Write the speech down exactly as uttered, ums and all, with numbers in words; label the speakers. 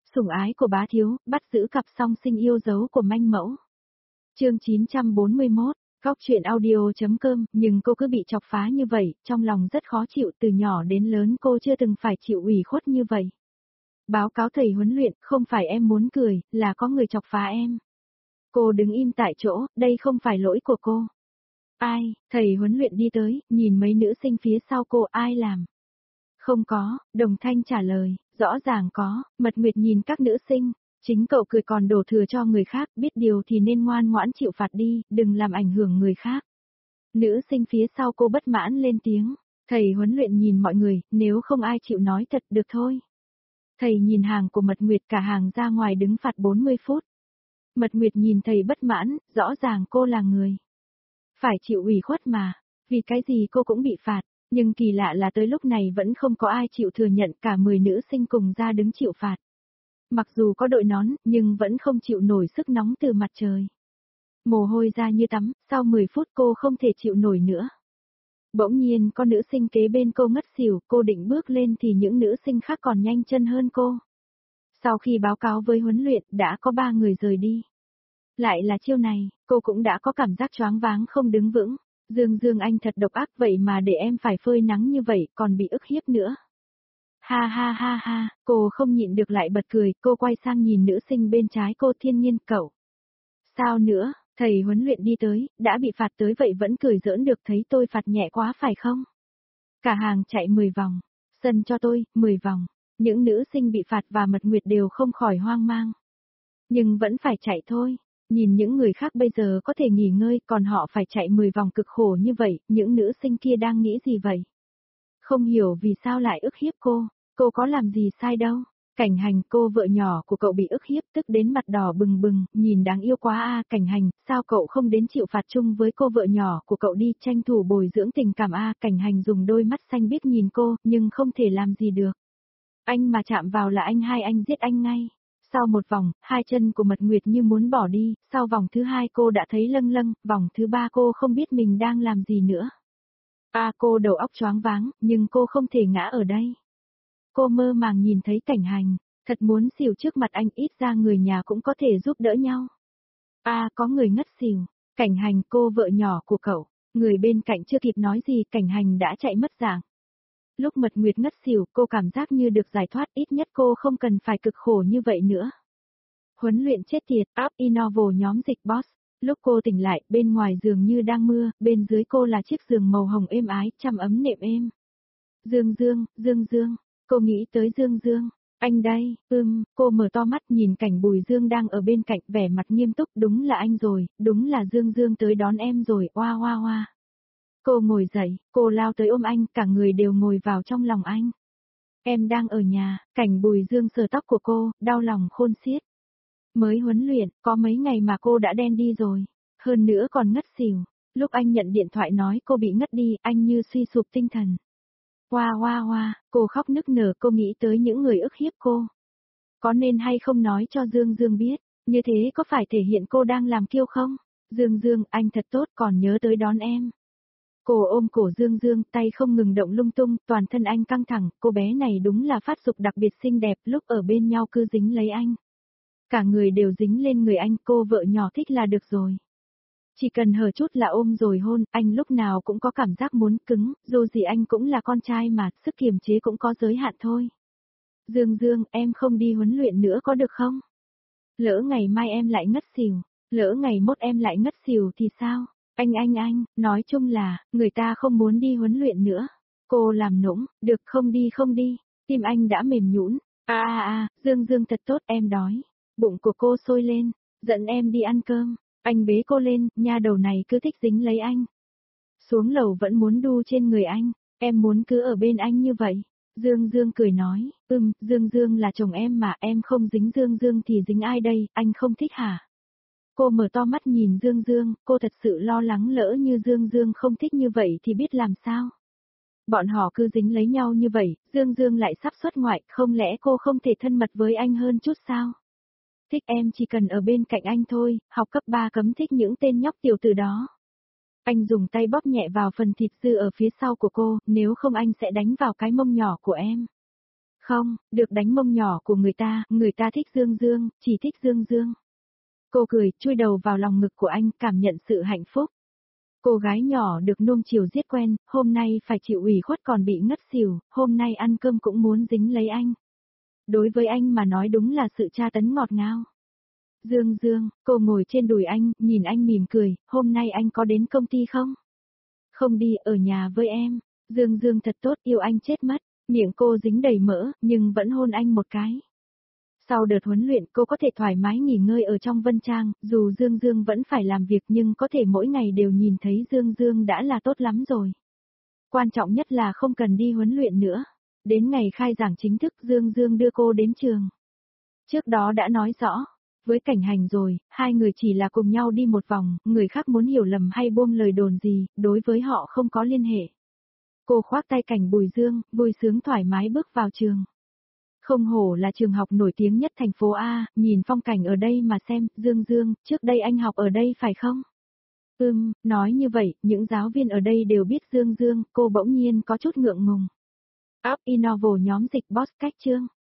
Speaker 1: Sủng ái của bá thiếu, bắt giữ cặp song sinh yêu dấu của manh mẫu. Chương chín trăm bốn mươi mốt, Góc truyện audio.com, nhưng cô cứ bị chọc phá như vậy, trong lòng rất khó chịu, từ nhỏ đến lớn cô chưa từng phải chịu ủy khuất như vậy. Báo cáo thầy huấn luyện, không phải em muốn cười, là có người chọc phá em. Cô đứng im tại chỗ, đây không phải lỗi của cô. Ai, thầy huấn luyện đi tới, nhìn mấy nữ sinh phía sau cô, ai làm? Không có, Đồng Thanh trả lời, rõ ràng có. Mật Nguyệt nhìn các nữ sinh, chính cậu cười còn đổ thừa cho người khác, biết điều thì nên ngoan ngoãn chịu phạt đi, đừng làm ảnh hưởng người khác. Nữ sinh phía sau cô bất mãn lên tiếng, thầy huấn luyện nhìn mọi người, nếu không ai chịu nói thật được thôi. Thầy nhìn hàng của Mật Nguyệt, cả hàng ra ngoài đứng phạt bốn mươi phút. Mật Nguyệt nhìn thầy bất mãn, rõ ràng cô là người phải chịu ủy khuất mà, vì cái gì cô cũng bị phạt. Nhưng kỳ lạ là tới lúc này vẫn không có ai chịu thừa nhận, cả mười nữ sinh cùng ra đứng chịu phạt. Mặc dù có đội nón, nhưng vẫn không chịu nổi sức nóng từ mặt trời. Mồ hôi ra như tắm, sau mười phút cô không thể chịu nổi nữa. Bỗng nhiên có nữ sinh kế bên cô ngất xỉu, cô định bước lên thì những nữ sinh khác còn nhanh chân hơn cô. Sau khi báo cáo với huấn luyện, đã có ba người rời đi. Lại là chiêu này, cô cũng đã có cảm giác choáng váng không đứng vững. Dương Dương anh thật độc ác, vậy mà để em phải phơi nắng như vậy, còn bị ức hiếp nữa. Ha ha ha ha, cô không nhịn được lại bật cười, cô quay sang nhìn nữ sinh bên trái cô, Thiên Nhiên, cậu. Sao nữa, thầy huấn luyện đi tới, đã bị phạt tới vậy vẫn cười giỡn được, thấy tôi phạt nhẹ quá phải không? Cả hàng chạy mười vòng, sân cho tôi, mười vòng, những nữ sinh bị phạt và Mật Nguyệt đều không khỏi hoang mang. Nhưng vẫn phải chạy thôi. Nhìn những người khác bây giờ có thể nghỉ ngơi, còn họ phải chạy mười vòng cực khổ như vậy, những nữ sinh kia đang nghĩ gì vậy? Không hiểu vì sao lại ức hiếp cô, cô có làm gì sai đâu. Cảnh Hành, cô vợ nhỏ của cậu bị ức hiếp, tức đến mặt đỏ bừng bừng, nhìn đáng yêu quá a. Cảnh Hành, sao cậu không đến chịu phạt chung với cô vợ nhỏ của cậu đi, tranh thủ bồi dưỡng tình cảm a. Cảnh Hành dùng đôi mắt xanh biếc nhìn cô, nhưng không thể làm gì được. Anh mà chạm vào là anh hai anh giết anh ngay. Sau một vòng, hai chân của Mật Nguyệt như muốn bỏ đi, sau vòng thứ hai cô đã thấy lâng lâng, vòng thứ ba cô không biết mình đang làm gì nữa. À, cô đầu óc choáng váng, nhưng cô không thể ngã ở đây. Cô mơ màng nhìn thấy Cảnh Hành, thật muốn xỉu trước mặt anh, ít ra người nhà cũng có thể giúp đỡ nhau. À, có người ngất xỉu, Cảnh Hành, cô vợ nhỏ của cậu, người bên cạnh chưa kịp nói gì, Cảnh Hành đã chạy mất dạng. Lúc Mật Nguyệt ngất xỉu, cô cảm giác như được giải thoát, ít nhất cô không cần phải cực khổ như vậy nữa. Huấn luyện chết tiệt, Up Innovo nhóm dịch boss. Lúc cô tỉnh lại, bên ngoài giường như đang mưa, bên dưới cô là chiếc giường màu hồng êm ái, chăn ấm nệm êm. Dương Dương, Dương Dương, cô nghĩ tới Dương Dương. Anh đây, ưm, cô mở to mắt nhìn cảnh Bùi Dương đang ở bên cạnh, vẻ mặt nghiêm túc, đúng là anh rồi, đúng là Dương Dương tới đón em rồi, oa oa oa. Cô ngồi dậy, cô lao tới ôm anh, cả người đều ngồi vào trong lòng anh. Em đang ở nhà, cảnh Bùi Dương sờ tóc của cô, đau lòng khôn xiết. Mới huấn luyện, có mấy ngày mà cô đã đen đi rồi, hơn nữa còn ngất xỉu. Lúc anh nhận điện thoại nói cô bị ngất đi, anh như suy sụp tinh thần. Hoa hoa hoa, cô khóc nức nở, cô nghĩ tới những người ức hiếp cô. Có nên hay không nói cho Dương Dương biết, như thế có phải thể hiện cô đang làm kiêu không? Dương Dương, anh thật tốt, còn nhớ tới đón em. Cô ôm cổ Dương Dương, tay không ngừng động lung tung, toàn thân anh căng thẳng, cô bé này đúng là phát dục đặc biệt xinh đẹp, lúc ở bên nhau cứ dính lấy anh. Cả người đều dính lên người anh, cô vợ nhỏ thích là được rồi. Chỉ cần hở chút là ôm rồi hôn, anh lúc nào cũng có cảm giác muốn cứng, dù gì anh cũng là con trai mà, sức kiềm chế cũng có giới hạn thôi. Dương Dương, em không đi huấn luyện nữa có được không? Lỡ ngày mai em lại ngất xỉu, lỡ ngày mốt em lại ngất xỉu thì sao? Anh anh anh, nói chung là, người ta không muốn đi huấn luyện nữa. Cô làm nũng, được không đi không đi, tim anh đã mềm nhũn. À à à, Dương Dương thật tốt, em đói. Bụng của cô sôi lên, dẫn em đi ăn cơm. Anh bế cô lên, nha đầu này cứ thích dính lấy anh. Xuống lầu vẫn muốn đu trên người anh, em muốn cứ ở bên anh như vậy. Dương Dương cười nói, ừm, Dương Dương là chồng em mà, em không dính Dương Dương thì dính ai đây, anh không thích hả? Cô mở to mắt nhìn Dương Dương, cô thật sự lo lắng lỡ như Dương Dương không thích như vậy thì biết làm sao. Bọn họ cứ dính lấy nhau như vậy, Dương Dương lại sắp xuất ngoại, không lẽ cô không thể thân mật với anh hơn chút sao? Thích em chỉ cần ở bên cạnh anh thôi, học cấp ba cấm thích những tên nhóc tiểu tử đó. Anh dùng tay bóp nhẹ vào phần thịt dư ở phía sau của cô, nếu không anh sẽ đánh vào cái mông nhỏ của em. Không, được đánh mông nhỏ của người ta, người ta thích Dương Dương, chỉ thích Dương Dương. Cô cười, chui đầu vào lòng ngực của anh, cảm nhận sự hạnh phúc. Cô gái nhỏ được nuông chiều giết quen, hôm nay phải chịu ủy khuất còn bị ngất xỉu, hôm nay ăn cơm cũng muốn dính lấy anh. Đối với anh mà nói đúng là sự tra tấn ngọt ngào. Dương Dương, cô ngồi trên đùi anh, nhìn anh mỉm cười, hôm nay anh có đến công ty không? Không đi, ở nhà với em. Dương Dương thật tốt, yêu anh chết mất. Miệng cô dính đầy mỡ, nhưng vẫn hôn anh một cái. Sau đợt huấn luyện cô có thể thoải mái nghỉ ngơi ở trong Vân Trang, dù Dương Dương vẫn phải làm việc nhưng có thể mỗi ngày đều nhìn thấy Dương Dương đã là tốt lắm rồi. Quan trọng nhất là không cần đi huấn luyện nữa. Đến ngày khai giảng chính thức Dương Dương đưa cô đến trường. Trước đó đã nói rõ, với Cảnh Hành rồi, hai người chỉ là cùng nhau đi một vòng, người khác muốn hiểu lầm hay buông lời đồn gì, đối với họ không có liên hệ. Cô khoác tay Cảnh Bùi Dương, vui sướng thoải mái bước vào trường. Không hổ là trường học nổi tiếng nhất thành phố A, nhìn phong cảnh ở đây mà xem, Dương Dương, trước đây anh học ở đây phải không? Ừm, nói như vậy, những giáo viên ở đây đều biết Dương Dương, cô bỗng nhiên có chút ngượng ngùng. Up Innovo nhóm dịch boss cách chương.